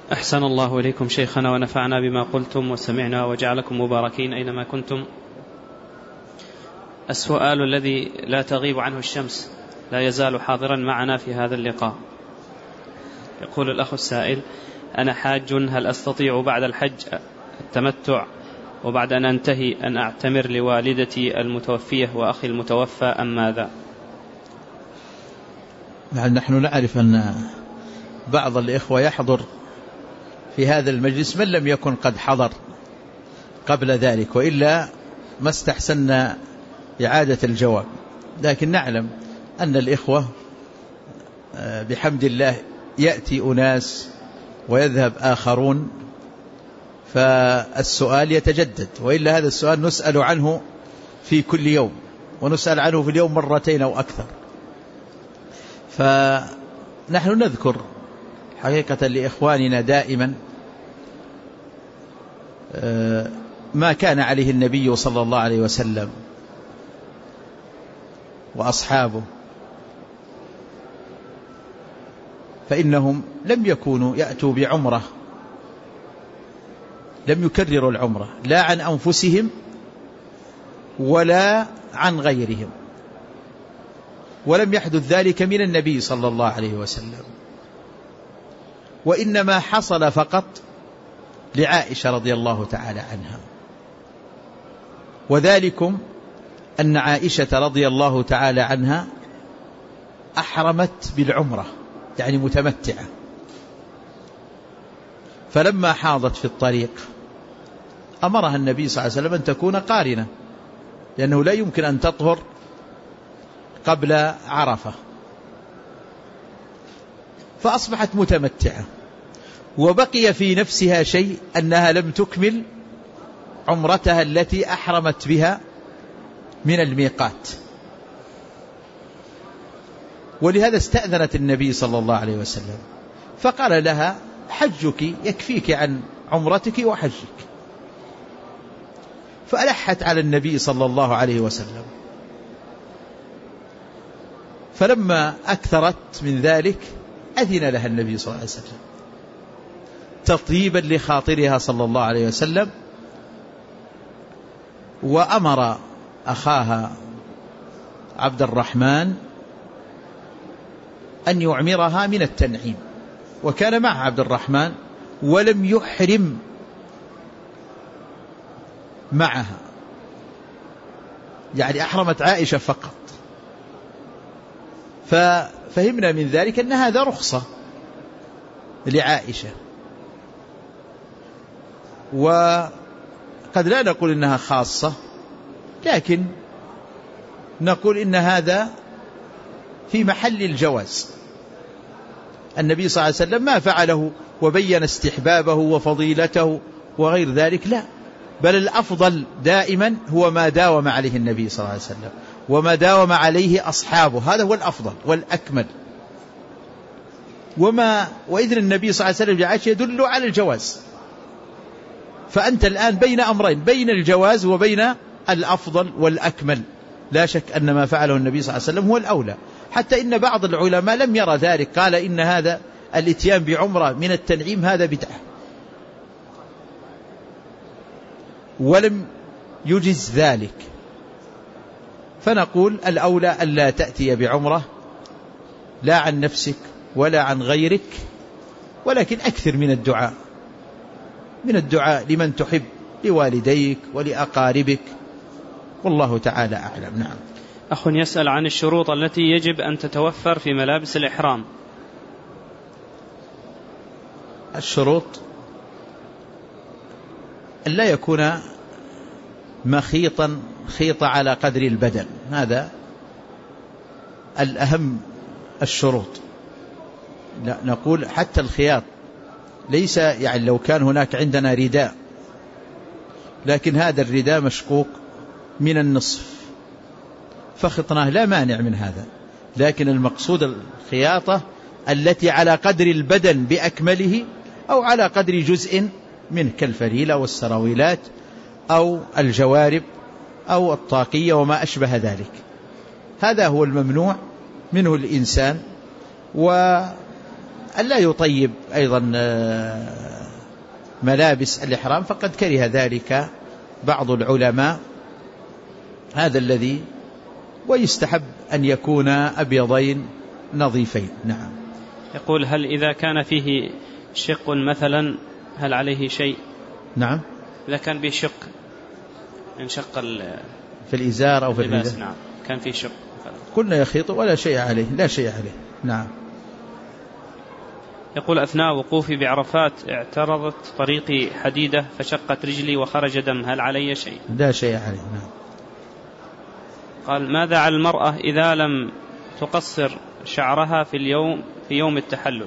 أحسن الله إليكم شيخنا ونفعنا بما قلتم وسمعنا وجعلكم مباركين أينما كنتم. السؤال الذي لا تغيب عنه الشمس لا يزال حاضرا معنا في هذا اللقاء. يقول الأخ السائل: أنا حاج، هل أستطيع بعد الحج التمتع وبعد أن أنتهي أن أعتمر لوالدتي المتوفية وأخي المتوفى أم ماذا؟ نحن نعرف أن بعض الإخوة يحضر في هذا المجلس من لم يكن قد حضر قبل ذلك، وإلا ما استحسن إعادة الجواب. لكن نعلم أن الإخوة بحمد الله يأتي أناس ويذهب آخرون، فالسؤال يتجدد، وإلا هذا السؤال نسأل عنه في كل يوم، ونسأل عنه في اليوم مرتين أو أكثر. فنحن نذكر حقيقة لإخواننا دائما ما كان عليه النبي صلى الله عليه وسلم وأصحابه، فإنهم لم يكونوا يأتوا بعمرة، لم يكرروا العمرة لا عن أنفسهم ولا عن غيرهم، ولم يحدث ذلك من النبي صلى الله عليه وسلم، وإنما حصل فقط لعائشة رضي الله تعالى عنها. وذلكم أن عائشة رضي الله تعالى عنها أحرمت بالعمرة، يعني متمتعة، فلما حاضت في الطريق أمرها النبي صلى الله عليه وسلم أن تكون قارنة، لأنه لا يمكن أن تطهر قبل عرفة، فأصبحت متمتعة، وبقي في نفسها شيء أنها لم تكمل عمرتها التي أحرمت بها من الميقات، ولهذا استأذنت النبي صلى الله عليه وسلم فقال لها: حجك يكفيك عن عمرتك وحجك. فألحت على النبي صلى الله عليه وسلم، فلما أكثرت من ذلك أذن لها النبي صلى الله عليه وسلم تطيبا لخاطرها صلى الله عليه وسلم، وأمر أخاها عبد الرحمن أن يعمرها من التنعيم، وكان مع عبد الرحمن ولم يحرم معها، يعني أحرمت عائشة فقط. ففهمنا من ذلك أن هذا رخصة لعائشة، وقد لا نقول إنها خاصة، لكن نقول إن هذا في محل الجواز. النبي صلى الله عليه وسلم ما فعله وبين استحبابه وفضيلته وغير ذلك، لا، بل الأفضل دائما هو ما داوم عليه النبي صلى الله عليه وسلم وما داوم عليه أصحابه، هذا هو الأفضل والأكمل. وإذن النبي صلى الله عليه وسلم لعائشة يدل على الجواز، فأنت الآن بين أمرين، بين الجواز وبين الأفضل والأكمل. لا شك أن ما فعله النبي صلى الله عليه وسلم هو الأولى، حتى إن بعض العلماء لم يرى ذلك، قال إن هذا الاتيان بعمرة من التنعيم هذا بدعة، ولم يجز ذلك. فنقول الأولى ألا تأتي بعمرة لا عن نفسك ولا عن غيرك، ولكن أكثر من الدعاء، من الدعاء لمن تحب، لوالديك ولأقاربك، والله تعالى أعلم. نعم. أخ يسأل عن الشروط التي يجب أن تتوفر في ملابس الإحرام. الشروط أن لا يكون مخيطا خيط على قدر البدن، هذا الأهم الشروط. لا نقول حتى الخياط ليس، يعني لو كان هناك عندنا رداء لكن هذا الرداء مشقوق من النصف فخطناه لا مانع من هذا، لكن المقصود الخياطة التي على قدر البدن بأكمله أو على قدر جزء منه كالفريلة والسراويلات أو الجوارب أو الطاقية وما أشبه ذلك، هذا هو الممنوع منه الإنسان. ألا يطيب أيضا ملابس الإحرام، فقد كره ذلك بعض العلماء، هذا الذي ويستحب أن يكون أبيضين نظيفين. نعم. يقول هل إذا كان فيه شق مثلا هل عليه شيء؟ نعم. إذا كان به شق انشق في الإزار أو في اللباس. نعم. كان فيه شق قلنا يخيط ولا شيء عليه، لا شيء عليه. نعم. يقول أثناء وقوفي بعرفات اعترضت طريقي حديدة فشقت رجلي وخرج دم، هل علي شيء؟ لا شيء عليه. نعم. قال ماذا على المرأة إذا لم تقصر شعرها في يوم التحلل؟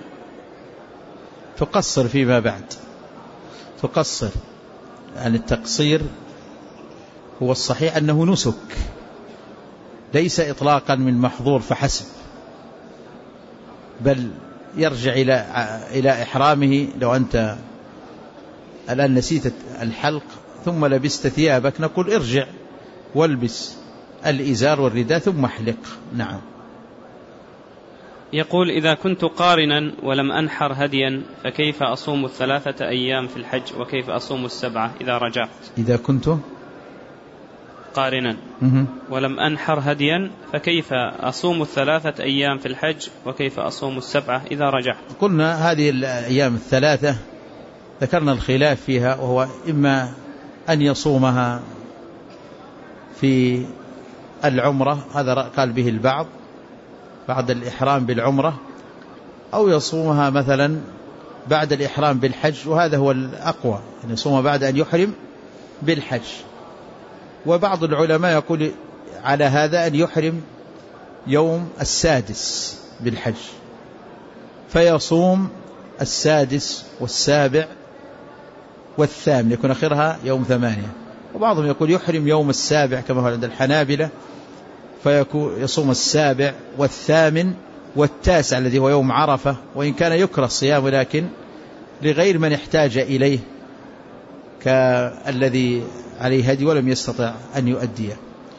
تقصر فيما بعد، تقصر، يعني التقصير هو الصحيح أنه نسك، ليس إطلاقا من محظور فحسب، بل يرجع إلى إحرامه. لو أنت الآن نسيت الحلق ثم لبست ثيابك، نقول ارجع والبس الإزار والرداء ثم احلق. نعم. يقول إذا كنت قارنا ولم أنحر هديا فكيف أصوم 3 أيام في الحج وكيف أصوم 7 إذا رجعت؟ إذا كنت قارنا ولم أنحر هديا فكيف أصوم 3 أيام في الحج وكيف أصوم 7 إذا رجعت؟ قلنا هذه الأيام 3 ذكرنا الخلاف فيها، وهو إما أن يصومها في العمرة، هذا قال به البعض بعد الإحرام بالعمرة، أو يصومها مثلا بعد الإحرام بالحج، وهذا هو الأقوى أن يصومها بعد أن يحرم بالحج. وبعض العلماء يقول على هذا أن يحرم يوم 6 بالحج، فيصوم 6 و7 و8، يكون آخرها يوم 8. وبعضهم يقول يحرم يوم 7 كما هو عند الحنابلة، فيصوم 7 و8 و9 الذي هو يوم عرفة، وإن كان يكره الصيام لكن لغير من احتاج إليه كالذي عليه هدي ولم يستطع أن يؤديه.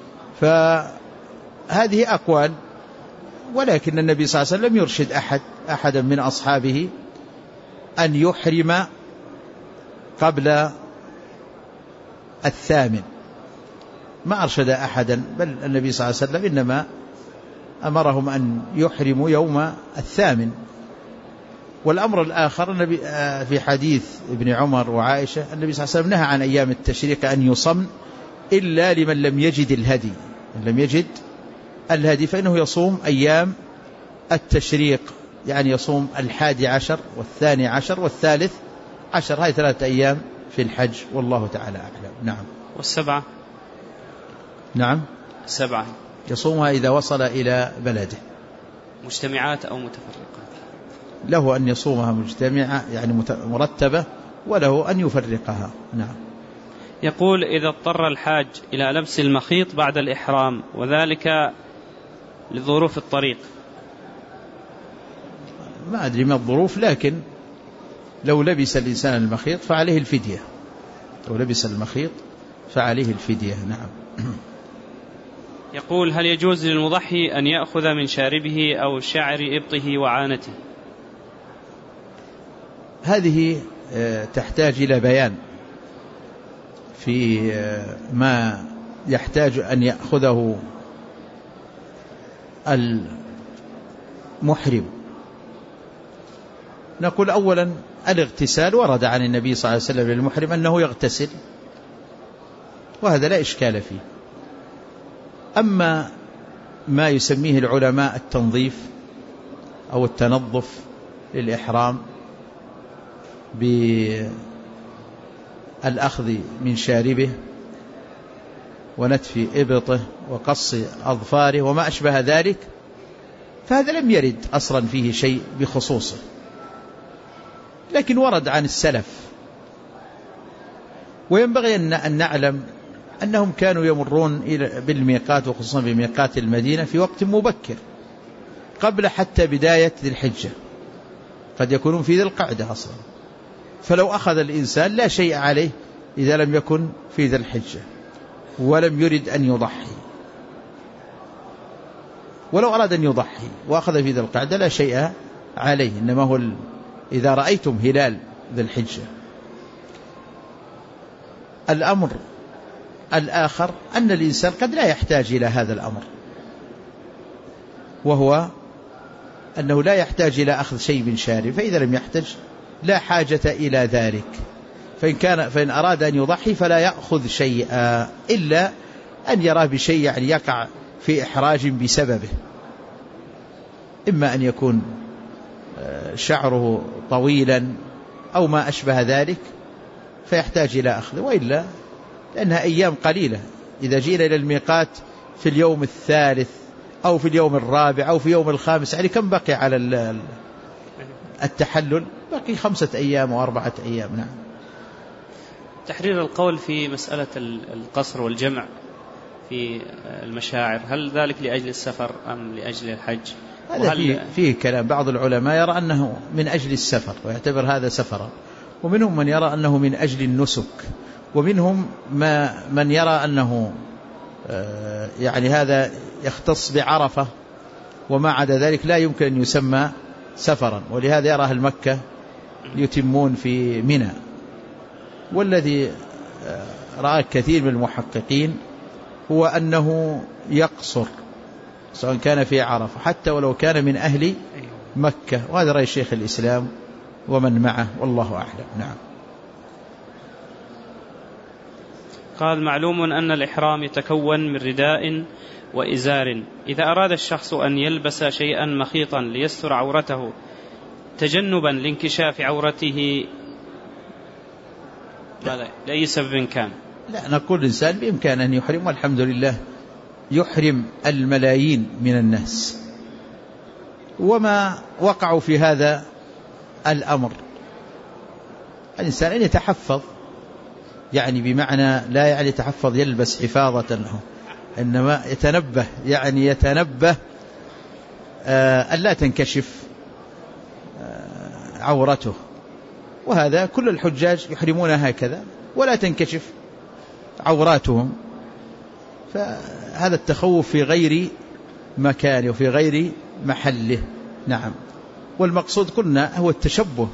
فهذه أقوال، ولكن النبي صلى الله عليه وسلم يرشد أحدا من أصحابه أن يحرم قبل 8، ما أرشد أحدا، بل النبي صلى الله عليه وسلم إنما أمرهم أن يحرموا يوم 8. والأمر الآخر النبي في حديث ابن عمر وعائشة النبي صلى الله عليه وسلم نهى عن أيام التشريق أن يصم إلا لمن لم يجد الهدي، من لم يجد الهدي فإنه يصوم أيام التشريق، يعني يصوم 11 و12 و13، هذه 3 أيام في الحج، والله تعالى أعلم. نعم. وال7؟ نعم 7 يصومها إذا وصل إلى بلده. مجتمعات أو متفرقات؟ له أن يصومها مجتمعة يعني مرتبة، وله أن يفرقها. نعم. يقول إذا اضطر الحاج إلى لبس المخيط بعد الإحرام وذلك لظروف الطريق، ما أدري ما الظروف، لكن لو لبس الإنسان المخيط فعليه الفدية، لو لبس المخيط فعليه الفدية. نعم. يقول هل يجوز للمضحي أن يأخذ من شاربه أو شعر إبطه وعانته؟ هذه تحتاج إلى بيان في ما يحتاج أن يأخذه المحرم. نقول أولا الاغتسال ورد عن النبي صلى الله عليه وسلم للمحرم أنه يغتسل، وهذا لا إشكال فيه. أما ما يسميه العلماء التنظيف أو التنظف للإحرام بالأخذ من شاربه ونتف إبطه وقص أظفاره وما أشبه ذلك، فهذا لم يرد أصلا فيه شيء بخصوصه، لكن ورد عن السلف. وينبغي أن نعلم أنهم كانوا يمرون بالميقات، وخصوصا بميقات المدينة في وقت مبكر قبل حتى بداية ذي الحجة، قد يكونون في ذي القعدة أصلا، فلو أخذ الإنسان لا شيء عليه إذا لم يكن في ذي الحجة ولم يرد أن يضحي. ولو أراد أن يضحي وأخذ في ذي القعدة لا شيء عليه، إنما هو إذا رأيتم هلال ذي الحجة. الأمر الآخر أن الإنسان قد لا يحتاج إلى هذا الأمر، وهو أنه لا يحتاج إلى أخذ شيء من شارع، فإذا لم يحتاج لا حاجة إلى ذلك، فإن أراد أن يضحي فلا يأخذ شيئا إلا أن يراه بشيء يعني يقع في إحراج بسببه، إما أن يكون شعره طويلا أو ما أشبه ذلك فيحتاج إلى أخذه، وإلا لأنها أيام قليلة. إذا جينا إلى الميقات في اليوم الثالث أو في اليوم الرابع أو في يوم الخامس، يعني كم بقي على التحلل؟ بقي 5 أيام و4 أيام. نعم. تحرير القول في مسألة القصر والجمع في المشاعر، هل ذلك لأجل السفر أم لأجل الحج؟ هذا فيه كلام. بعض العلماء يرى أنه من أجل السفر ويعتبر هذا سفرا، ومنهم من يرى أنه من أجل النسك، ومنهم من يرى أنه يعني هذا يختص بعرفة، وما عدا ذلك لا يمكن أن يسمى سفرا، ولهذا يرى أهل مكة يتمون في منى. والذي رأى كثير من المحققين هو أنه يقصر سواء كان في عرفة حتى ولو كان من أهل مكة، وهذا رأي شيخ الإسلام ومن معه، والله أعلم. نعم. قال: معلوم أن الإحرام يتكون من رداء وإزار، إذا أراد الشخص أن يلبس شيئا مخيطا ليستر عورته تجنبا لانكشاف عورته لأي سبب كان، لا، نقول الإنسان بإمكان أن يحرم، والحمد لله يحرم الملايين من الناس، وما وقعوا في هذا الأمر. الإنسان أن يتحفظ، يعني بمعنى لا يعني يتحفظ يلبس حفاظة له، إنما يتنبه، يعني يتنبه أن لا تنكشف عورته، وهذا كل الحجاج يحرمون هكذا ولا تنكشف عوراتهم، فهذا التخوف في غير مكانه وفي غير محله. نعم. والمقصود قلنا هو التشبه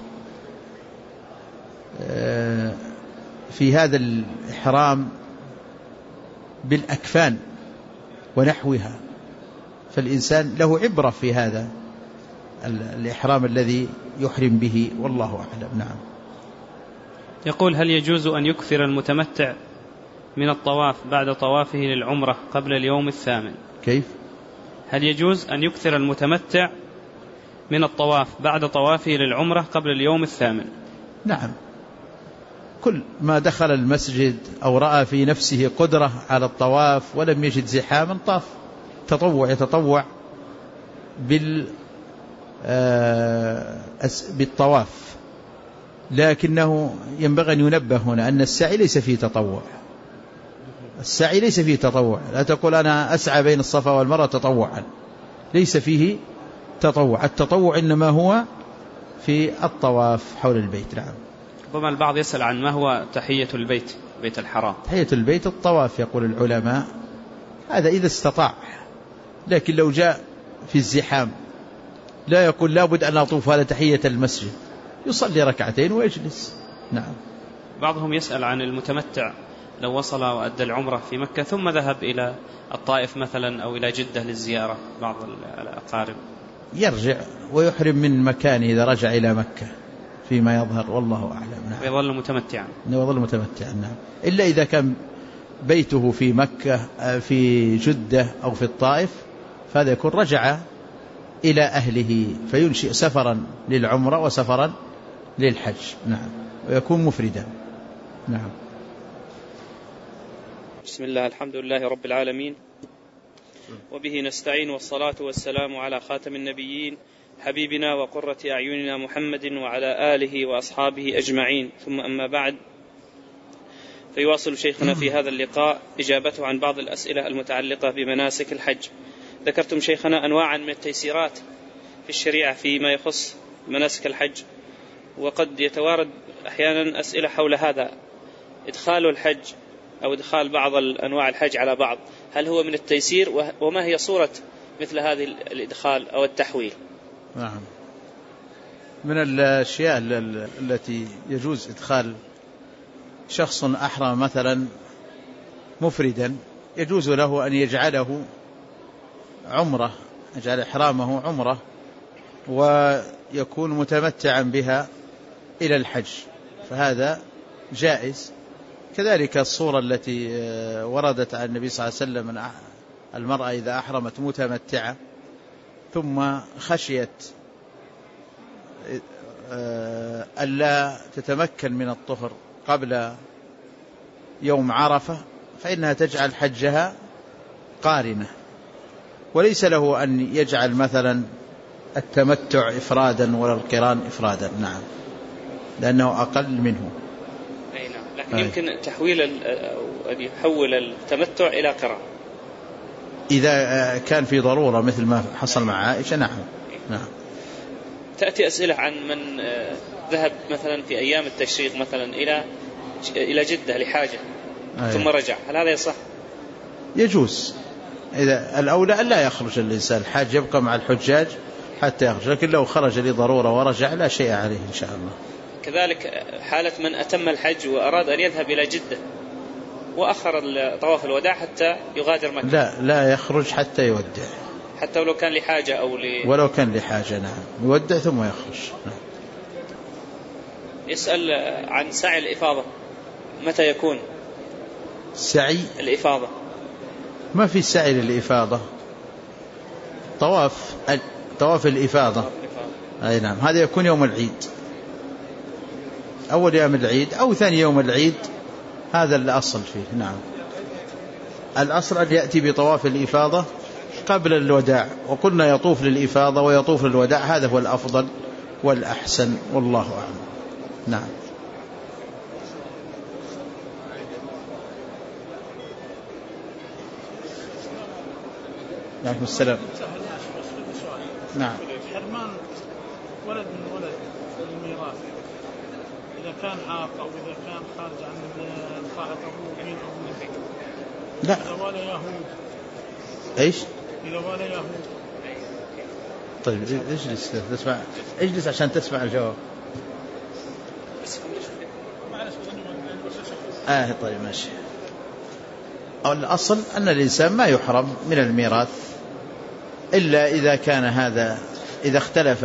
في هذا الإحرام بالأكفان ونحوها، فالإنسان له عبرة في هذا الإحرام الذي يحرم به، والله أعلم. نعم. يقول: هل يجوز أن يكثر المتمتع من الطواف بعد طوافه للعمرة قبل اليوم الثامن؟ كيف؟ هل يجوز أن يكثر المتمتع من الطواف بعد طوافه للعمرة قبل اليوم الثامن؟ نعم. كل ما دخل المسجد أو رأى في نفسه قدرة على الطواف ولم يجد زحاما طاف يتطوع بالطواف، لكنه ينبغي أن ينبه هنا أن السعي ليس فيه تطوع. السعي ليس فيه تطوع، لا تقول أنا أسعى بين الصفا والمروة تطوعا، ليس فيه تطوع. التطوع إنما هو في الطواف حول البيت. نعم. ربما البعض يسأل عن ما هو تحية البيت، بيت الحرام. تحية البيت الطواف يقول العلماء، هذا إذا استطاع، لكن لو جاء في الزحام لا يقول لابد أن أطوف، هذا تحية المسجد، يصلي ركعتين ويجلس. نعم. بعضهم يسأل عن المتمتع لو وصل وأدى العمرة في مكة ثم ذهب إلى الطائف مثلا أو إلى جدة للزيارة بعض الأقارب، يرجع ويحرم من مكانه إذا رجع إلى مكة فيما يظهر، والله أعلم. نعم. ويظل متمتعا. ويظل متمتعا. نعم. إلا إذا كان بيته في مكة في جدة أو في الطائف، فهذا يكون رجع إلى أهله فينشئ سفرا للعمرة وسفرا للحج. نعم. ويكون مفردا. نعم. بسم الله، الحمد لله رب العالمين، وبه نستعين، والصلاة والسلام على خاتم النبيين حبيبنا وقرة أعيننا محمد وعلى آله وأصحابه أجمعين، ثم أما بعد، فيواصل شيخنا في هذا اللقاء إجابته عن بعض الأسئلة المتعلقة بمناسك الحج. ذكرتم شيخنا أنواعا من التيسيرات في الشريعة فيما يخص مناسك الحج، وقد يتوارد أحيانا أسئلة حول هذا، إدخال الحج أو إدخال بعض أنواع الحج على بعض، هل هو من التيسير؟ وما هي صورة مثل هذه الإدخال أو التحويل؟ نعم. من الأشياء التي يجوز إدخال شخص أحرم مثلا مفردا، يجوز له أن يجعله عمرة، يجعل إحرامه عمرة ويكون متمتعا بها إلى الحج، فهذا جائز. كذلك الصورة التي وردت عن النبي صلى الله عليه وسلم من المرأة إذا أحرمت متمتعة ثم خشيت ألا تتمكن من الطهر قبل يوم عرفة فإنها تجعل حجها قارنة، وليس له أن يجعل مثلا التمتع إفرادا ولا القران إفرادا. نعم، لأنه أقل منه. لكن يمكن تحويل أن يحول التمتع إلى قران إذا كان في ضرورة مثل ما حصل مع عائشة. نعم. تأتي أسئلة عن من ذهب مثلا في أيام التشريق مثلا إلى جدة لحاجة ثم رجع، هل هذا يصح؟ يجوز. إذا الأولى أن لا يخرج الإنسان، الحاج يبقى مع الحجاج حتى يخرج، لكن لو خرج لضرورة ورجع لا شيء عليه إن شاء الله. كذلك حالة من أتم الحج وأراد أن يذهب إلى جدة وأخر طواف الوداع حتى يغادر مكة، لا يخرج حتى يودع، حتى ولو كان لحاجة ولو كان لحاجة. نعم، يودع ثم يخرج. نعم. يسأل عن سعي الإفاضة، متى يكون سعي الإفاضة؟ ما في سعي للإفاضة، طواف الإفاضة. أي نعم، هذا يكون يوم العيد، أول يوم العيد أو ثاني يوم العيد، هذا الأصل فيه. نعم، الأصل أن يأتي بطواف الإفاضة قبل الوداع، وقلنا يطوف للإفاضة ويطوف للوداع، هذا هو الأفضل والأحسن، والله أعلم. نعم. عليكم السلام. نعم. حرمان ولد من ولد الميراث إذا كان عاق أو إذا كان خارج عن القاعدة أبوه مين أو مين؟ لا. إذا والى يهود. إيش؟ إذا والى يهود. طيب اجلس عشان تسمع الجواب. طيب ماشي. الأصل أن الإنسان ما يحرم من الميراث إلا إذا كان هذا، إذا اختلف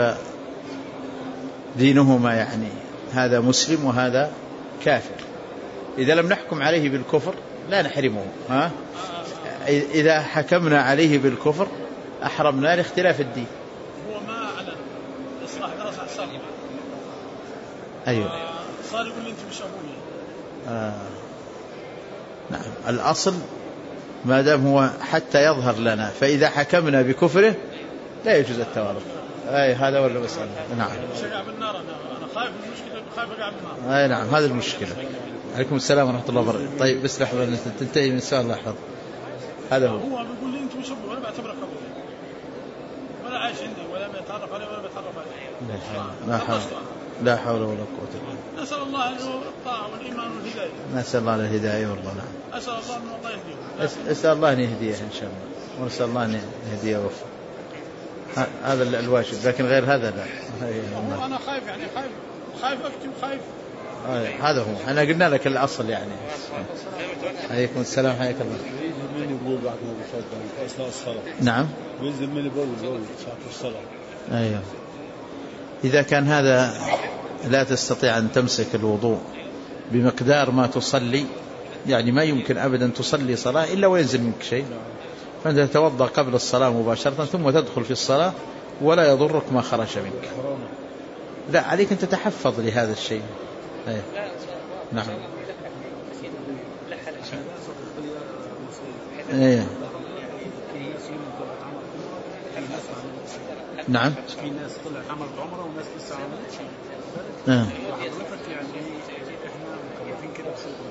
دينهما، يعني هذا مسلم وهذا كافر، إذا لم نحكم عليه بالكفر لا نحرمه. إذا حكمنا عليه بالكفر أحرمنا لاختلاف الدين. هو ما أعلن إصلاح درس السابق. أيوة. صار يقول لي أنت مش أبوي. نعم، الأصل ما دام هو حتى يظهر لنا، فإذا حكمنا بكفره لا يجوز التوارث. هذا ولا مسألة. نعم. بالنار أنا خايف من المشكلة، خايف أقع بالنار. نعم، هذا المشكلة. عليكم السلام ورحمة الله وبركاته. طيب بس لحظة تنتهي من السؤال. لحظة، هذا هو بيقول لي أنت مش أبوي ولا بعتبرك أبوي ولا عايش عندي ولا بيتعرف علي ولا بيتعرف علي. لا حول ولا قوة إلا بالله. نسأل الله الطاعة والإيمان والهداية. نسأل الله الهداية والله. نعم. أسأل الله أن الله يهديه. أسأل الله أن يهديه إن شاء الله، ونسأل الله أن يهديه وفق. هذا الواجب، لكن غير هذا لا. أنا خايف، يعني خايف أفتي وخايف. هذا هو، أنا قلنا لك الأصل يعني. عليكم السلام، حياك الله. من يقول بعد ما بيصلي أثناء الصلاة. نعم. وينزل من يقول ساعة الصلاة. أيوه. إذا كان هذا لا تستطيع أن تمسك الوضوء بمقدار ما تصلي، يعني ما يمكن أبدا تصلي صلاة إلا وينزل منك شيء، فأنت تتوضأ قبل الصلاة مباشرة ثم تدخل في الصلاة ولا يضرك ما خرج منك. لا، عليك أن تتحفظ لهذا الشيء. نعم. نعم. في ناس طلع عمل عمره وناس لسه عملت شيء. حضرتك يعني احنا مكلفين كده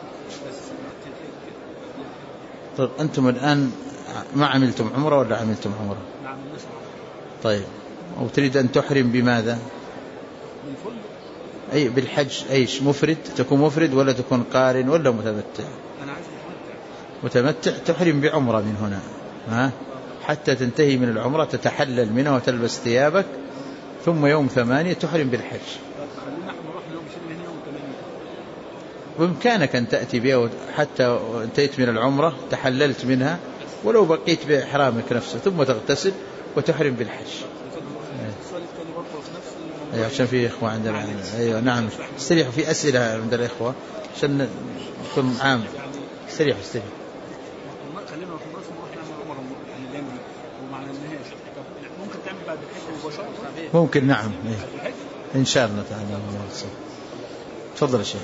طيب أنتم الآن ما عملتم عمره ولا عملتم عمره؟ نعم. طيب، وتريد أن تحرم بماذا؟ بالفل. أي بالحج. أيش مفرد؟ تكون مفرد ولا تكون قارن ولا متمتع؟ أنا عايز متمتع. تحرم بعمرة من هنا، حتى تنتهي من العمرة، تتحلل منها وتلبس ثيابك، ثم يوم 8 تحرم بالحج. بإمكانك أن تأتي بها حتى انتهيت من العمرة تحللت منها ولو بقيت بإحرامك نفسه ثم تغتسل وتحرم بالحج. أيوة عشان في إخوة عندنا. أيوة نعم استريحوا في أسئلة عند الإخوة عشان نكون عام. استريحوا. ممكن نعم إن شاء الله تعالى. تفضل يا شيخ.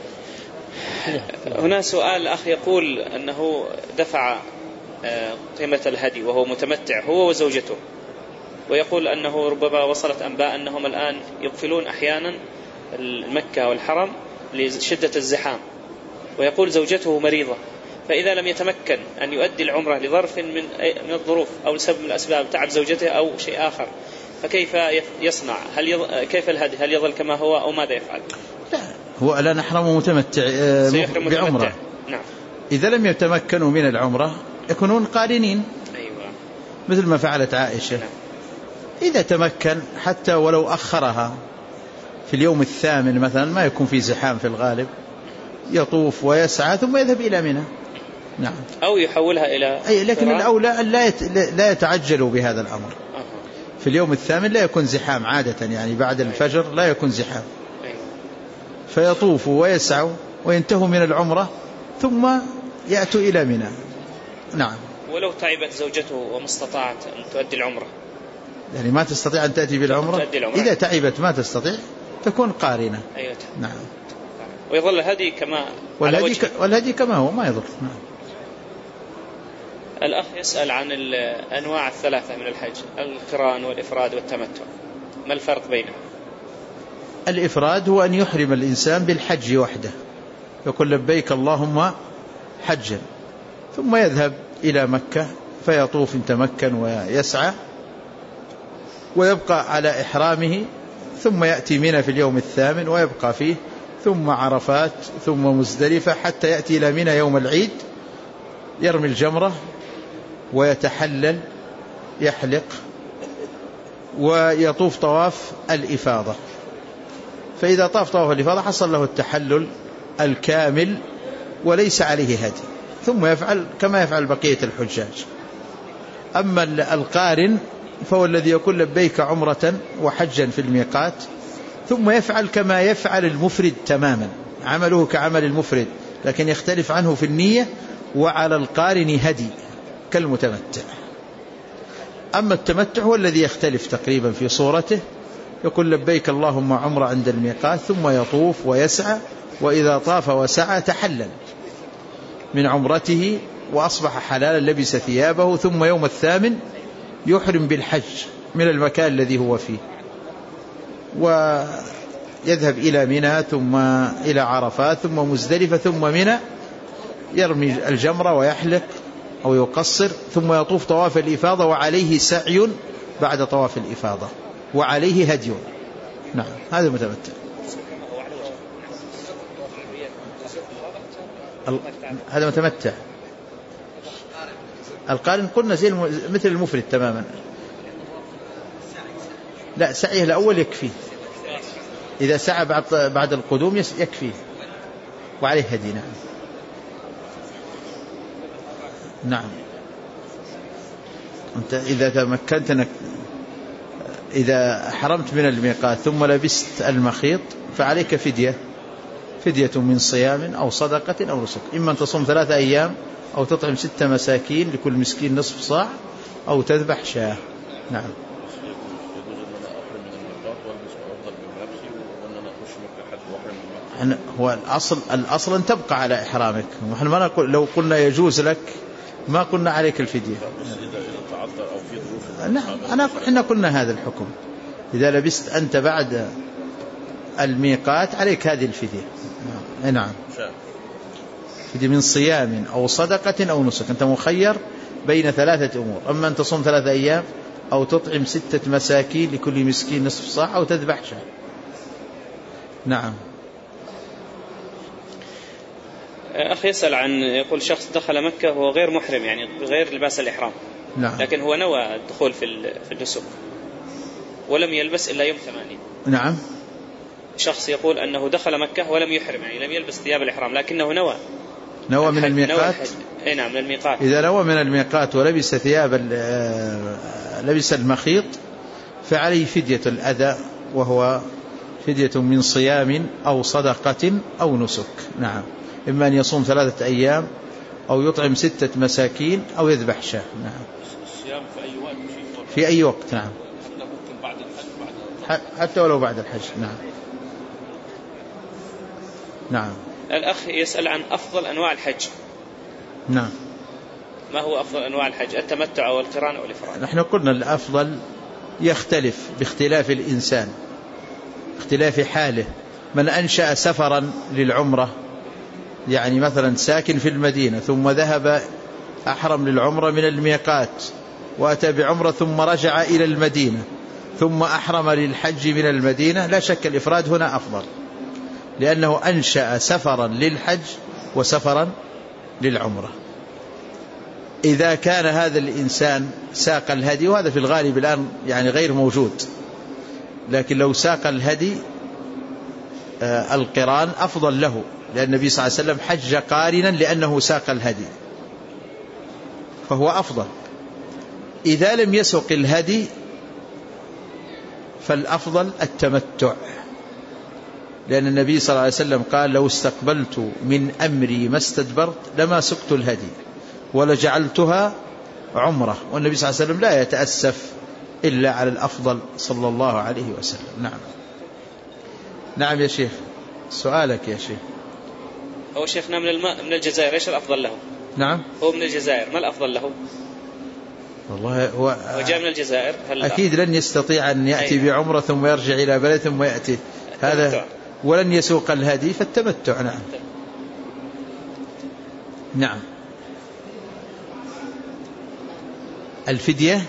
هنا سؤال الأخ يقول أنه دفع قيمة الهدي وهو متمتع هو وزوجته، ويقول أنه ربما وصلت أنباء أنهم الآن يقفلون أحيانا مكة والحرم لشدة الزحام، ويقول زوجته مريضة، فإذا لم يتمكن أن يؤدي العمرة لظرف من الظروف أو لسبب من الأسباب تعب زوجته أو شيء آخر، فكيف يصنع؟ كيف الهدي؟ هل يظل كما هو أو ماذا يفعل؟ لا هو الآن أحرم متمتع بعمرة. نعم. إذا لم يتمكنوا من العمرة يكونون قارنين. أيوة. مثل ما فعلت عائشة. نعم. إذا تمكن حتى ولو أخرها في اليوم 8 مثلا ما يكون في زحام في الغالب يطوف ويسعى ثم يذهب إلى منى. نعم. أو يحولها إلى لكن الأولى لا يتعجلوا بهذا الأمر. في اليوم 8 لا يكون زحام عادة، يعني بعد الفجر لا يكون زحام. فيطوفوا ويسعوا وينتهوا من العمرة ثم يأتوا إلى منى. نعم. ولو تعبت زوجته وما استطاعت أن تؤدي العمرة، يعني ما تستطيع أن تأتي بالعمرة، إذا تعبت ما تستطيع تكون قارنة. أيوة. نعم. ويظل الهدي كما والهدي كما هو ما يضر. نعم. الأخ يسأل عن الأنواع الثلاثة من الحج، القران والإفراد والتمتع، ما الفرق بينهم؟ الإفراد هو أن يحرم الإنسان بالحج وحده، يقول لبيك اللهم حجا، ثم يذهب إلى مكة فيطوف إن تمكن ويسعى ويبقى على إحرامه، ثم يأتي منى في اليوم 8 ويبقى فيه، ثم عرفات، ثم مزدلفة، حتى يأتي إلى منى يوم العيد يرمي الجمرة ويتحلل يحلق ويطوف طواف الإفاضة. فإذا طاف طواف الإفاضة حصل له التحلل الكامل وليس عليه هدي، ثم يفعل كما يفعل بقية الحجاج. أما القارن فهو الذي يقول لبيك عمرة وحجا في الميقات، ثم يفعل كما يفعل المفرد تماما، عمله كعمل المفرد، لكن يختلف عنه في النية، وعلى القارن هدي كالمتمتع. أما التمتع هو الذي يختلف تقريبا في صورته، يقول لبيك اللهم عمرة عند الميقات، ثم يطوف ويسعى، وإذا طاف وسعى تحلل من عمرته وأصبح حلالا، لبس ثيابه، ثم يوم 8 يحرم بالحج من المكان الذي هو فيه، ويذهب إلى منى ثم إلى عرفات ثم مزدلفة ثم منى، يرمي الجمرة ويحلق أو يقصر، ثم يطوف طواف الإفاضة، وعليه سعي بعد طواف الإفاضة، وعليه هدي. نعم هذا متمتع. هذا متمتع. القارن قلنا زي مثل المفرد تماما. لا سعيه الأول يكفي، إذا سعى بعد القدوم يكفي وعليه هدي. نعم. نعم. أنت إذا تمكنت أنك إذا حرمت من الميقات ثم لبست المخيط فعليك فدية من صيام أو صدقة أو نسك، إما أن تصوم 3 أيام أو تطعم 6 مساكين لكل مسكين نصف صاع أو تذبح شاة. نعم. هو الأصل أن تبقى على إحرامك. نحن ما نقول لو قلنا يجوز لك ما قلنا عليك الفدية. نعم إحنا قلنا هذا الحكم، إذا لبست أنت بعد الميقات عليك هذه الفدية. نعم. فدية من صيام أو صدقة أو نسك، أنت مخير بين 3 أمور، أما أن تصوم 3 أيام أو تطعم 6 مساكين لكل مسكين نصف صاع أو تذبح شاة. نعم. أخ يسأل عن، يقول شخص دخل مكة وهو غير محرم، يعني غير لباس الإحرام. نعم. لكن هو نوى الدخول في النسك، ولم يلبس إلا يوم 8. نعم. شخص يقول أنه دخل مكة ولم يحرم، يعني لم يلبس ثياب الإحرام، لكنه نوى من الميقات. نعم من الميقات. إذا نوى من الميقات ولبس ثياب لبس المخيط فعليه فدية الأذى، وهو فدية من صيام أو صدقة أو نسك. نعم. إما أن يصوم 3 أيام أو يطعم 6 مساكين أو يذبح شاة. نعم. الصيام في أي وقت؟ في أي وقت. نعم. حتى ممكن بعد الحج. حتى ولو بعد الحج. نعم. نعم. الأخ يسأل عن أفضل أنواع الحج. نعم. ما هو أفضل أنواع الحج؟ التمتع أو القران أو الإفراد؟ نحن قلنا الأفضل يختلف باختلاف الإنسان، اختلاف حاله. من أنشأ سفرا للعمرة، يعني مثلا ساكن في المدينة ثم ذهب أحرم للعمرة من الميقات وأتى بعمرة ثم رجع إلى المدينة ثم أحرم للحج من المدينة، لا شك الإفراد هنا أفضل، لأنه أنشأ سفرا للحج وسفرا للعمرة. إذا كان هذا الإنسان ساق الهدي، وهذا في الغالب الآن يعني غير موجود، لكن لو ساق الهدي القران أفضل له، لأن النبي صلى الله عليه وسلم حج قارنا لأنه ساق الهدي، فهو أفضل. إذا لم يسق الهدي فالأفضل التمتع، لأن النبي صلى الله عليه وسلم قال: لو استقبلت من أمري ما استدبرت لما سقت الهدي ولجعلتها عمرة. والنبي صلى الله عليه وسلم لا يتأسف إلا على الأفضل صلى الله عليه وسلم. نعم. نعم يا شيخ، سؤالك يا شيخ. هو شيخنا من الجزائر، إيش الأفضل له؟ نعم. هو من الجزائر، ما الأفضل له؟ والله هو جاء من الجزائر. أكيد لن يستطيع أن يأتي بعمرة ثم يرجع إلى بلد ثم يأتي هذا، ولن يسوق الهدي، فالتمتع. نعم. نعم. الفدية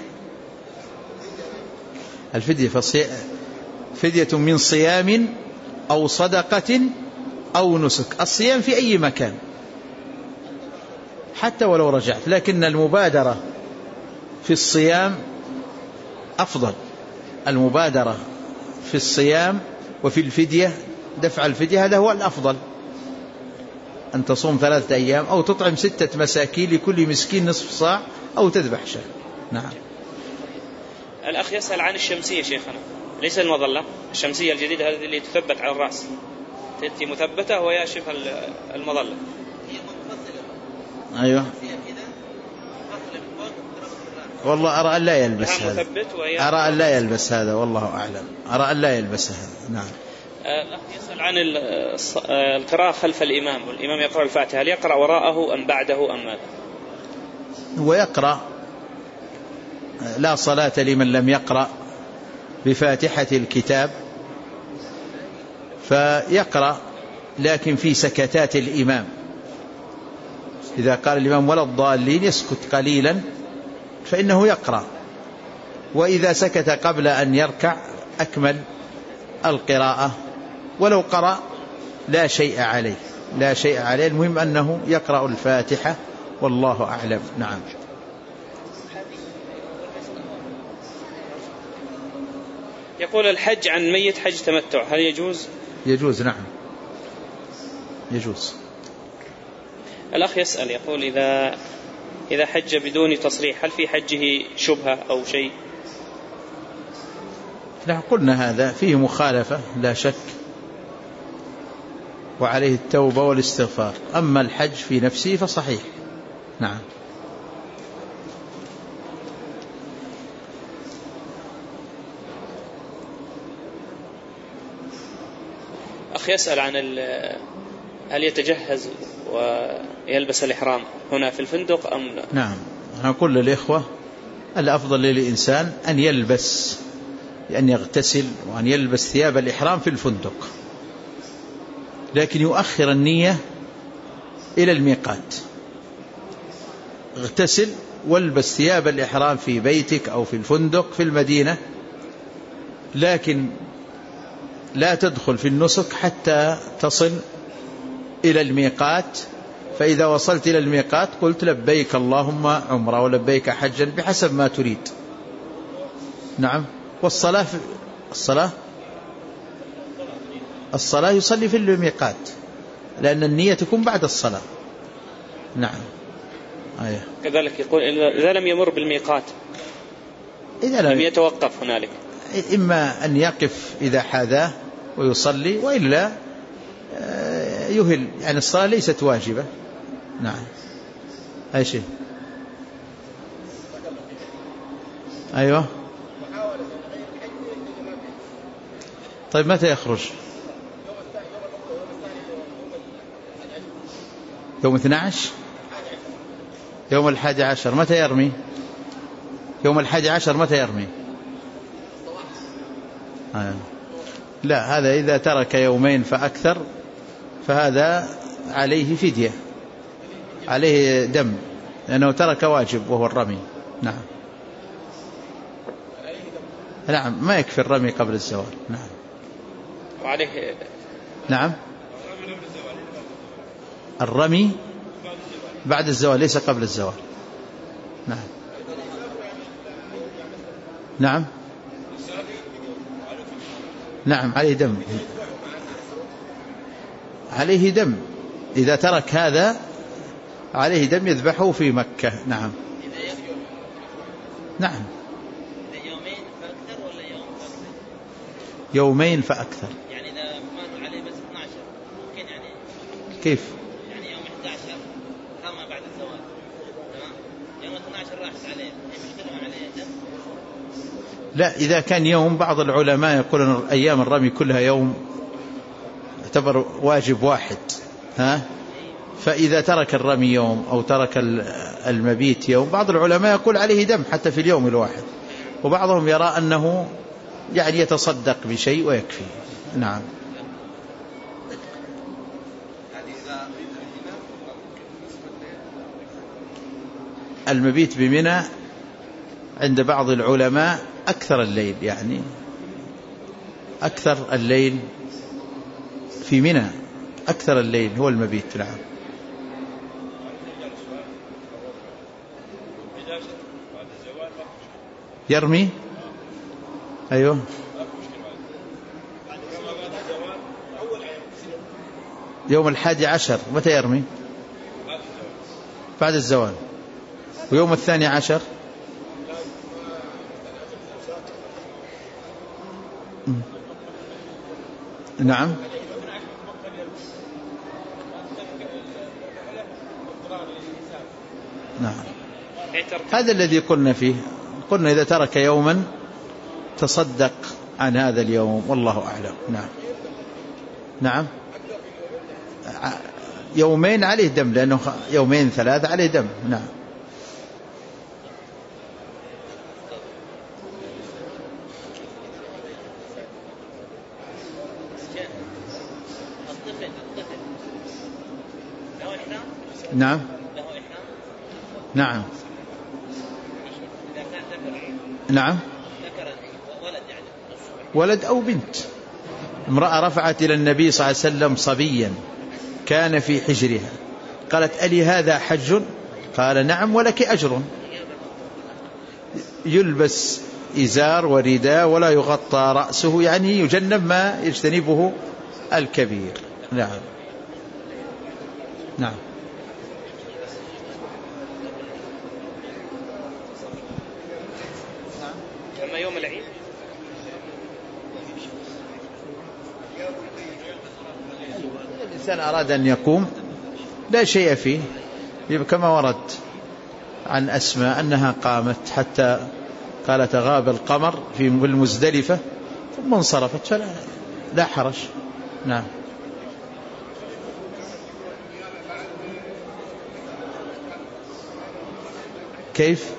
فدية من صيام أو صدقة أو نسك. الصيام في أي مكان حتى ولو رجعت، لكن المبادرة في الصيام أفضل. المبادرة في الصيام وفي الفدية، دفع الفدية، هذا هو الأفضل، أن تصوم 3 أيام أو تطعم 6 مساكين لكل مسكين نصف صاع أو تذبح شاة. نعم. الأخ يسأل عن الشمسية شيخنا، ليس المظلة، الشمسية الجديدة هذه اللي تثبت على الرأس، تأتي مثبتة ويشف المظلة. أيوة. والله أرى أن لا يلبس هذا، أرى أن لا يلبس هذا، والله أعلم، أرى أن لا يلبس هذا. نعم. الأخ يسأل عن القراءة خلف الإمام، والإمام يقرأ الفاتحة، هل يقرأ وراءه أم بعده أم ماذا؟ ويقرأ: لا صلاة لمن لم يقرأ بفاتحة الكتاب، فيقرأ لكن في سكتات الإمام. إذا قال الإمام ولا الضالين يسكت قليلا فإنه يقرأ، وإذا سكت قبل أن يركع أكمل القراءة، ولو قرأ لا شيء عليه، لا شيء عليه، المهم أنه يقرأ الفاتحة، والله أعلم. نعم. يقول: الحج عن ميت حج تمتع، هل يجوز؟ يجوز. نعم يجوز. الأخ يسأل يقول: إذا حج بدون تصريح هل في حجه شبهة أو شيء؟ نحن قلنا هذا فيه مخالفة لا شك، وعليه التوبة والاستغفار. أما الحج في نفسه فصحيح. نعم. أخ يسأل عن هل يتجهز ويلبس الإحرام هنا في الفندق أم لا؟ نعم. نقول للإخوة الأفضل للإنسان أن يلبس، أن يغتسل وأن يلبس ثياب الإحرام في الفندق، لكن يؤخر النية إلى الميقات. اغتسل والبس ثياب الإحرام في بيتك أو في الفندق في المدينة، لكن لا تدخل في النسك حتى تصل إلى الميقات. فإذا وصلت إلى الميقات قلت: لبيك اللهم عمرة ولبيك حجا، بحسب ما تريد. نعم. والصلاة الصلاة يصلي في الميقات، لأن النية تكون بعد الصلاة. نعم. كذلك يقول إذا لم يمر بالميقات، إذا لم يتوقف هنالك، إما أن يقف إذا حاذاه ويصلي، وإلا يهل، يعني الصلاة ليست واجبة. نعم. أي شيء. أيوه. طيب متى يخرج؟ يوم 12 يوم 11 متى يرمي؟ يوم 11 متى يرمي؟ لا، هذا إذا ترك يومين فأكثر فهذا عليه فدية، عليه دم، لأنه ترك واجب وهو الرمي. نعم. نعم، ما يكفي الرمي قبل الزوال. نعم. وعليه. نعم. الرمي بعد الزوال ليس قبل الزوال. نعم. نعم. نعم، عليه دم، عليه دم، إذا ترك هذا عليه دم يذبحه في مكة. نعم. نعم. يومين فأكثر ولا يوم فأكثر؟ يومين فأكثر. يعني إذا مات عليه بس 12 ممكن يعني كيف؟ يعني يوم 11 رمى بعد الزواج، تمام؟ يوم 12 راحت عليه، يشتغل عليه دم؟ لا، إذا كان يوم، بعض العلماء يقولون أيام الرمي كلها يوم يعتبر واجب واحد، فإذا ترك الرمي يوم أو ترك المبيت يوم، بعض العلماء يقول عليه دم حتى في اليوم الواحد، وبعضهم يرى أنه يعني يتصدق بشيء ويكفي. نعم. المبيت بمنى عند بعض العلماء أكثر الليل، يعني أكثر الليل في منى، أكثر الليل هو المبيت. نعم. يرمي. أيوه. يوم 11 متى يرمي؟ بعد الزوال. ويوم 12 نعم. نعم، هذا الذي قلنا فيه، قلنا إذا ترك يوما تصدق عن هذا اليوم، والله أعلم. نعم. نعم، يومين عليه دم، لأنه يومين 3 عليه دم. نعم. نعم. نعم. نعم. ولد أو بنت. امرأة رفعت إلى النبي صلى الله عليه وسلم صبيا كان في حجرها، قالت ألي هذا حج؟ قال نعم ولك أجر. يلبس إزار ورداء ولا يغطى رأسه، يعني يجنب ما يجتنبه الكبير. نعم. نعم. أما يوم العيد الإنسان أراد أن يقوم لا شيء فيه، كما ورد عن أسماء أنها قامت حتى قالت غاب القمر في المزدلفة ثم انصرفت، فلا حرج. نعم. كيف؟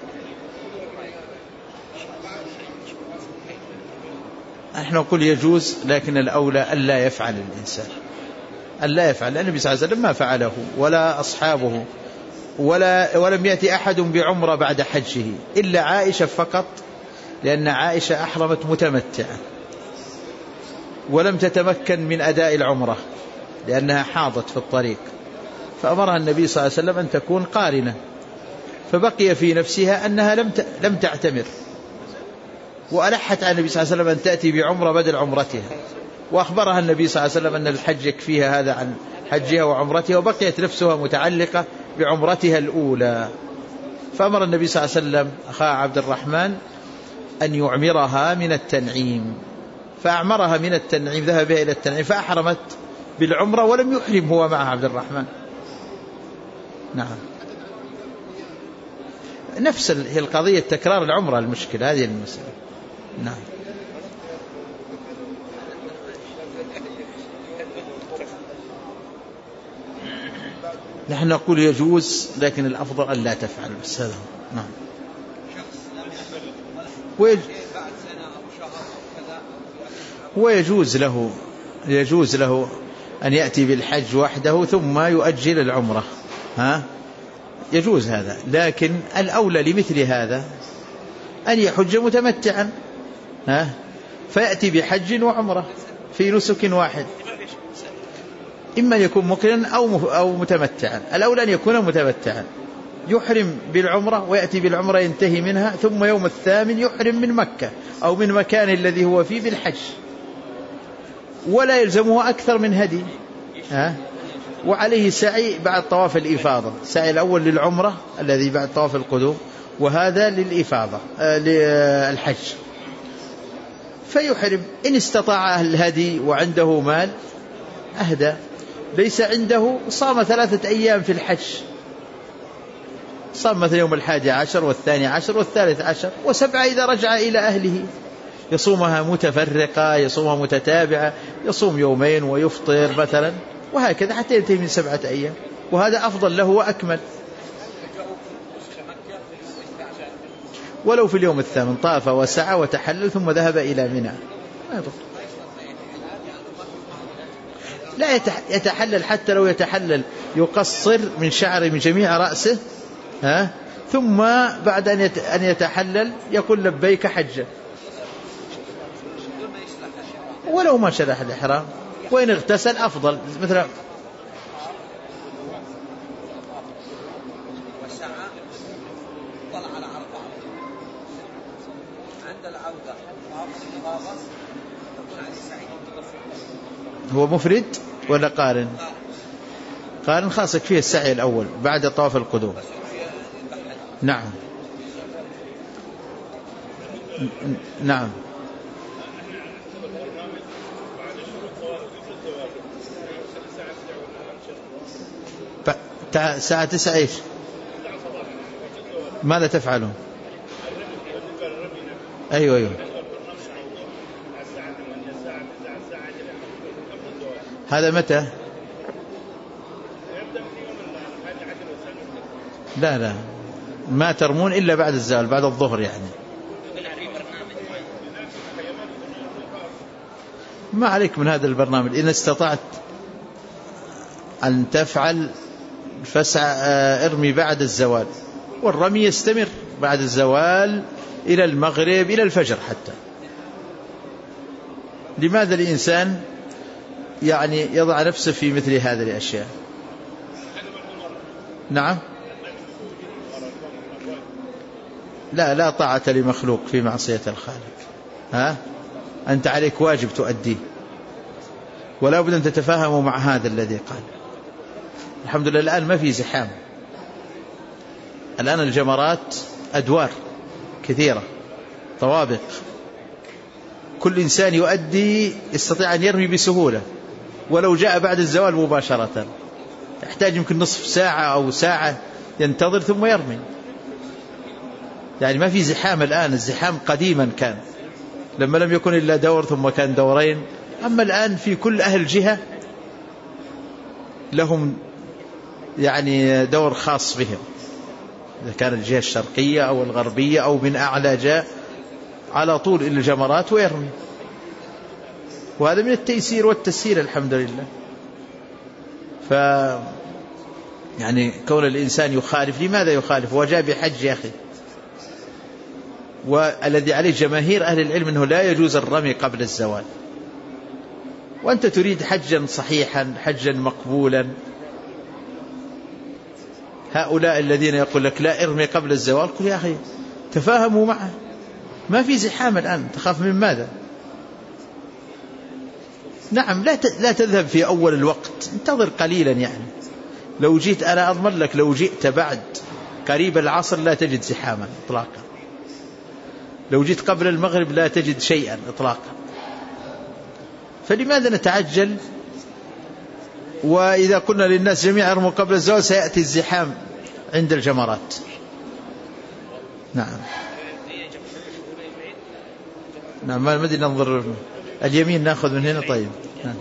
نحن نقول يجوز، لكن الأولى ألا يفعل الإنسان، ألا يفعل، لأن النبي صلى الله عليه وسلم ما فعله ولا أصحابه، ولم يأتي أحد بعمرة بعد حجه إلا عائشة فقط، لأن عائشة أحرمت متمتعة ولم تتمكن من أداء العمرة لأنها حاضت في الطريق، فأمرها النبي صلى الله عليه وسلم أن تكون قارنة، فبقي في نفسها أنها لم تعتمر، وألحت على النبي صلى الله عليه وسلم أن تأتي بعمرة بدل عمرتها، وأخبرها النبي صلى الله عليه وسلم أن الحج يكفيها هذا عن حجها وعمرتها، وبقيت نفسها متعلقة بعمرتها الأولى. فأمر النبي صلى الله عليه وسلم أخاه عبد الرحمن أن يعمرها من التنعيم، فأعمرها من التنعيم، ذهب بها إلى التنعيم فأحرمت بالعمرة ولم يحرم هو مع عبد الرحمن. نعم، نفس القضية تكرار العمرة المشكلة، هذه المسألة. نعم. نحن نقول يجوز، لكن الأفضل أن لا تفعل، بس هذا. نعم. ويجوز له أن يأتي بالحج وحده ثم يؤجل العمرة، يجوز هذا، لكن الأولى لمثل هذا أن يحج متمتعا، فيأتي بحج وعمرة في نسك واحد، إما أن يكون مقرنا أو متمتعا. الأولى أن يكون متمتعا، يحرم بالعمرة ويأتي بالعمرة ينتهي منها، ثم يوم الثامن يحرم من مكة أو من مكان الذي هو فيه بالحج، ولا يلزمه أكثر من هدي، وعليه سعي بعد طواف الإفاضة، سعي الأول للعمرة الذي بعد طواف القدوم، وهذا للإفاضة للحج، فيحرم. إن استطاع الهدي وعنده مال أهدى، ليس عنده صام 3 أيام في الحج، صام مثلا يوم 11 و12 و13 و7 إذا رجع إلى أهله، يصومها متفرقة، يصومها متتابعة، يصوم يومين ويفطر مثلا، وهكذا حتى ينتهي من 7 أيام، وهذا أفضل له وأكمل. ولو في اليوم الثامن طاف وسعى وتحلل ثم ذهب إلى منى، لا يتحلل، حتى لو يتحلل يقصر من شعره من جميع رأسه، ثم بعد أن يتحلل يقول لبيك حجة، ولو ما شرح الإحرام، وإن اغتسل أفضل. مثلا هو مفرد ولا قارن؟ قارن خاصك فيه السعي الأول بعد طواف القدوم. نعم. نعم. الساعة 9 إيش؟ ماذا تفعلون؟ أيوة. هذا متى؟ لا ما ترمون إلا بعد الزوال، بعد الظهر يعني. ما عليك من هذا البرنامج، إن استطعت أن تفعل فاسعى، ارمي بعد الزوال، والرمي يستمر بعد الزوال إلى المغرب إلى الفجر حتى. لماذا الإنسان يعني يضع نفسه في مثل هذه الأشياء؟ نعم. لا طاعة لمخلوق في معصية الخالق. أنت عليك واجب تؤديه، ولا بد أن تتفاهموا مع هذا الذي قال. الحمد لله الآن ما في زحام، الآن الجمرات أدوار كثيرة، طوابق، كل إنسان يؤدي، يستطيع أن يرمي بسهولة، ولو جاء بعد الزوال مباشرة يحتاج يمكن نصف ساعة أو ساعة ينتظر ثم يرمي. يعني ما في زحام الآن، الزحام قديما كان لما لم يكن إلا دور ثم كان دورين، أما الآن في كل أهل جهة لهم يعني دور خاص بهم، إذا كان الجهة الشرقية أو الغربية أو من أعلى جاء على طول إلى الجمرات ويرمي، وهذا من التيسير والتسهيل الحمد لله. يعني كون الإنسان يخالف، لماذا يخالف؟ وجاء بحج يا أخي، والذي عليه جماهير أهل العلم أنه لا يجوز الرمي قبل الزوال، وأنت تريد حجا صحيحا، حجا مقبولا. هؤلاء الذين يقول لك لا ارمي قبل الزوال، قل يا أخي تفاهموا معه، ما في زحام الآن، تخاف من ماذا؟ نعم، لا تذهب في أول الوقت، انتظر قليلا. يعني لو جيت، أنا أضمن لك لو جئت بعد قريب العصر لا تجد زحاما إطلاقا، لو جيت قبل المغرب لا تجد شيئا إطلاقا. فلماذا نتعجل؟ وإذا قلنا للناس جميعا يرموا قبل الزوال سيأتي الزحام عند الجمرات. نعم. نعم، ما ادري، ننظر اليمين ناخذ من هنا. طيب. نعم.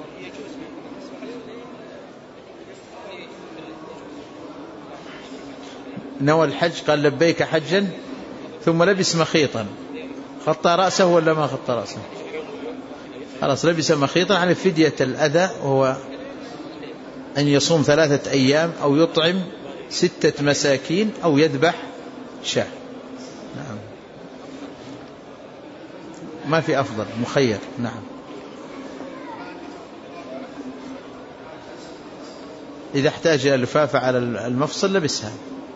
نوى الحج، قال لبيك حجا، ثم لبس مخيطا، خط رأسه ولا ما خط رأسه؟ خلاص لبس مخيطا على فدية الأذى، وهو أن يصوم 3 أيام أو يطعم 6 مساكين أو يذبح شاة. نعم، ما في أفضل، مخير. نعم. إذا احتاج إلى لفافة على المفصل لبسها.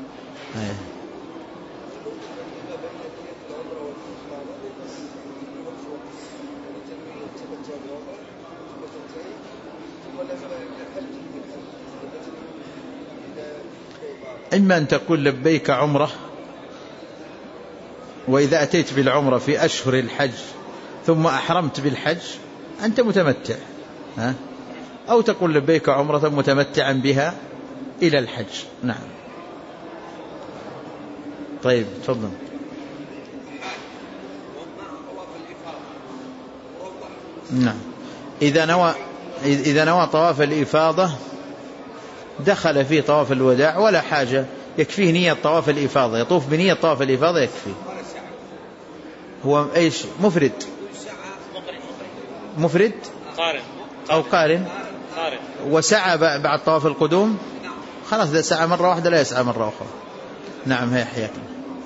إما أن تقول لبيك عمرة، وإذا أتيت بالعمرة في أشهر الحج ثم أحرمت بالحج أنت متمتع، أو تقول لبيك عمرة متمتعا بها إلى الحج. نعم. طيب تفضل. نعم، إذا نوى طواف الإفاضة دخل في طواف الوداع ولا حاجة، يكفيه نية طواف الإفاضة، يطوف بنية طواف الإفاضة يكفي. هو إيش؟ مفرد أو قارن، وسعى بعد طواف القدوم، خلاص إذا سعى مرة واحدة لا يسعى مرة أخرى. نعم، هي حياكم.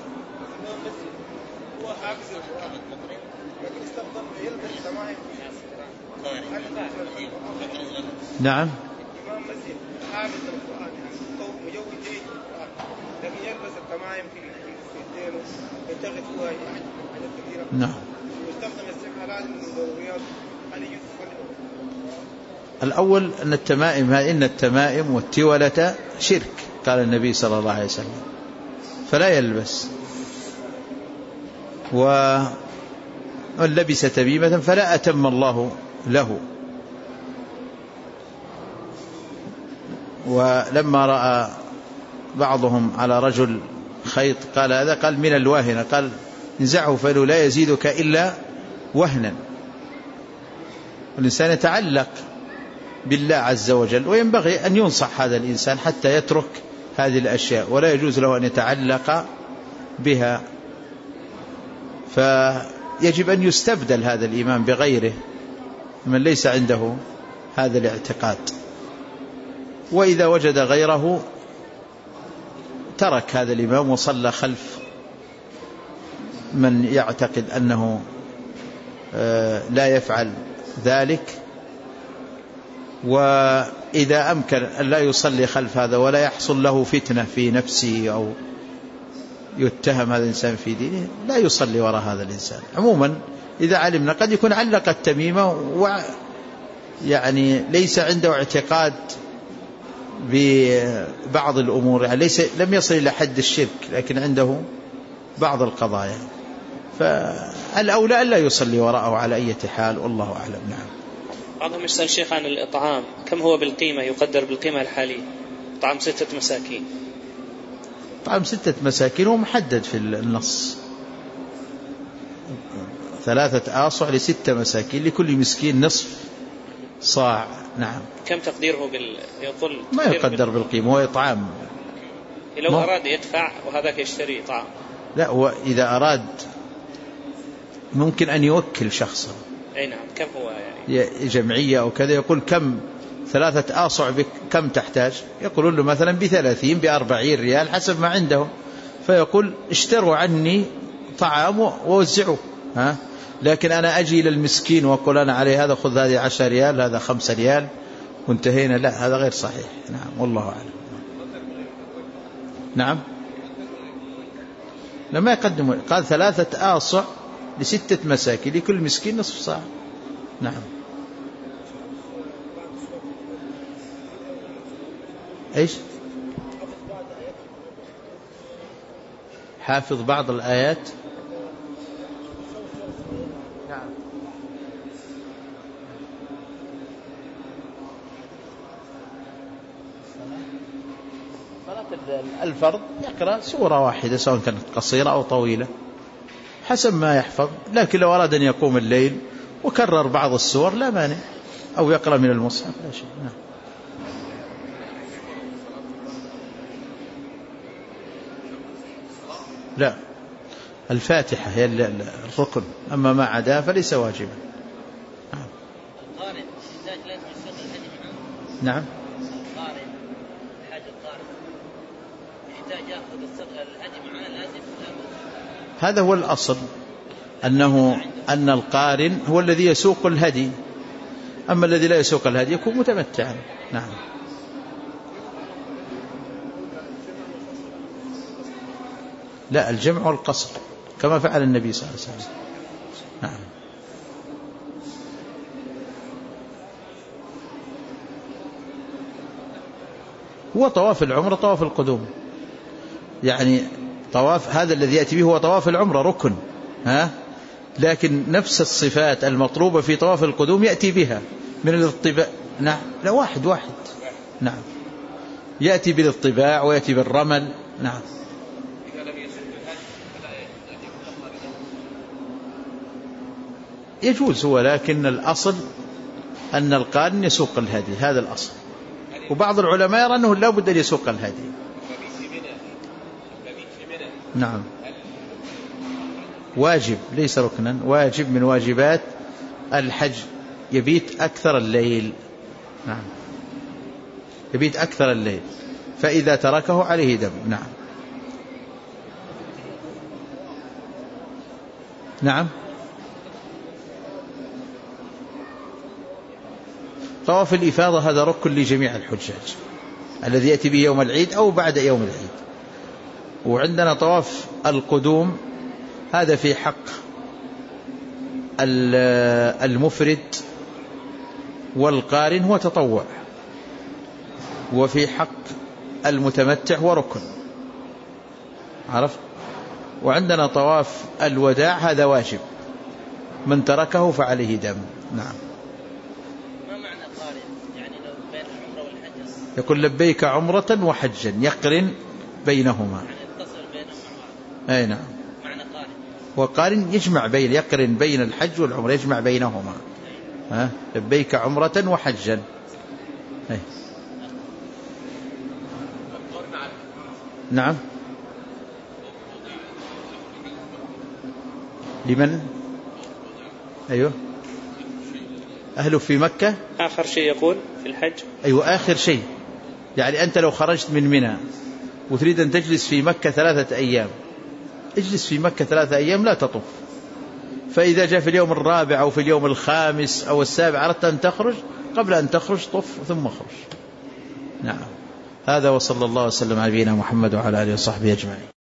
نعم. نعم. الأول أن التمائم والتولة شرك، قال النبي صلى الله عليه وسلم، فلا يلبس. ومن لبس تميمة فلا أتم الله له. ولما رأى بعضهم على رجل خيط قال هذا، قال من الواهنة، قال انزعه فإنه لا يزيدك إلا وهنا. الإنسان يتعلق بالله عز وجل، وينبغي أن ينصح هذا الإنسان حتى يترك هذه الأشياء، ولا يجوز له أن يتعلق بها. فيجب أن يستبدل هذا الإمام بغيره من ليس عنده هذا الاعتقاد. وإذا وجد غيره ترك هذا الإمام وصلى خلف من يعتقد أنه لا يفعل ذلك. وإذا أمكن أن لا يصلي خلف هذا ولا يحصل له فتنة في نفسه أو يتهم هذا الإنسان في دينه لا يصلي وراء هذا الإنسان. عموما إذا علمنا قد يكون علق التميمة يعني ليس عنده اعتقاد ببعض الأمور، يعني لم يصل إلى حد الشرك، لكن عنده بعض القضايا، فالأولى ألا يصلي وراءه على أي حال، والله أعلم. نعم. بعضهم يسأل شيخ عن الإطعام، كم هو بالقيمة، يقدر بالقيمة الحالية؟ طعام 6 مساكين. طعام 6 مساكين هو محدد في النص، 3 آصع ل6 مساكين، لكل مسكين نصف صاع. نعم. كم تقديره يقول ما يقدر بالقيمة، هو إطعام. لو أراد يدفع وهذاك يشتري طعام. لا، هو إذا أراد ممكن أن يوكل شخصا. أي نعم. كم هو يعني؟ جمعية أو كذا، يقول كم 3 آصع كم تحتاج؟ يقولون له مثلا ب30 ب40 ريال حسب ما عندهم، فيقول اشتروا عني طعام ووزعوا. لكن أنا أجي للمسكين وأقول أنا عليه هذا، خذ هذه 10 ريال، هذا 5 ريال وانتهينا، لا، هذا غير صحيح. نعم، والله أعلم. نعم، لما يقدم، قال 3 آصع ل6 مساكين، لكل مسكين نصف صاع. نعم. إيش؟ حافظ بعض الآيات. نعم. صلاة الفرض يقرأ سورة واحدة سواء كانت قصيرة أو طويلة حسب ما يحفظ، لكن لو أراد أن يقوم الليل وكرر بعض السور لا مانع، أو يقرأ من المصحف لا شيء. نعم. لا، الفاتحة هي الركن، أما ما عدا فليس واجبا. القارئ يحتاج لازم يسوق الهدي معه. نعم. القارئ الحاج القارئ يحتاج يأخذ الهدي معه لازم. هذا هو الأصل، أن القارن هو الذي يسوق الهدي، أما الذي لا يسوق الهدي يكون متمتعا. نعم. لا، الجمع والقصر كما فعل النبي صلى الله عليه وسلم. نعم. هو طواف العمرة طواف القدوم، يعني طواف هذا الذي يأتي به هو طواف العمرة ركن، لكن نفس الصفات المطلوبة في طواف القدوم يأتي بها من الاطباع. نعم. لا، واحد. نعم. يأتي بالاطباع ويأتي بالرمل. نعم. يجوز هو، لكن الأصل أن القارن يسوق الهدي، هذا الأصل. وبعض العلماء يرى أنه لا بد أن يسوق الهدي. نعم. واجب ليس ركنا، واجب من واجبات الحج، يبيت أكثر الليل. نعم. يبيت أكثر الليل، فإذا تركه عليه دم. نعم. نعم. طواف الإفاضة هذا ركن لجميع الحجاج الذي يأتي به يوم العيد أو بعد يوم العيد. وعندنا طواف القدوم هذا في حق المفرد والقارن هو تطوع، وفي حق المتمتع وركن، عرفت؟ وعندنا طواف الوداع هذا واجب، من تركه فعليه دم. نعم. ما معنى قارن؟ يعني لو بين العمرة والحج يقول لبيك عمرة وحجا، يقرن بينهما، يعني يتصل بينهم مع بعض. أي نعم. معنى قارن. وقارن يجمع بين، يقرن بين الحج والعمرة، يجمع بينهما. لبيك عمرة وحجا. أي. نعم. لمن؟ أيوه. أهله في مكة آخر شيء يقول في الحج. أيوه، آخر شيء. يعني أنت لو خرجت من منى وتريد أن تجلس في مكة 3 أيام، اجلس في مكة 3 أيام لا تطف. فإذا جاء في اليوم الرابع أو في اليوم الخامس أو السابع أردت أن تخرج، قبل أن تخرج طف ثم خرج. نعم. هذا وصلى الله وسلم على نبينا محمد وعلى آله وصحبه أجمعين.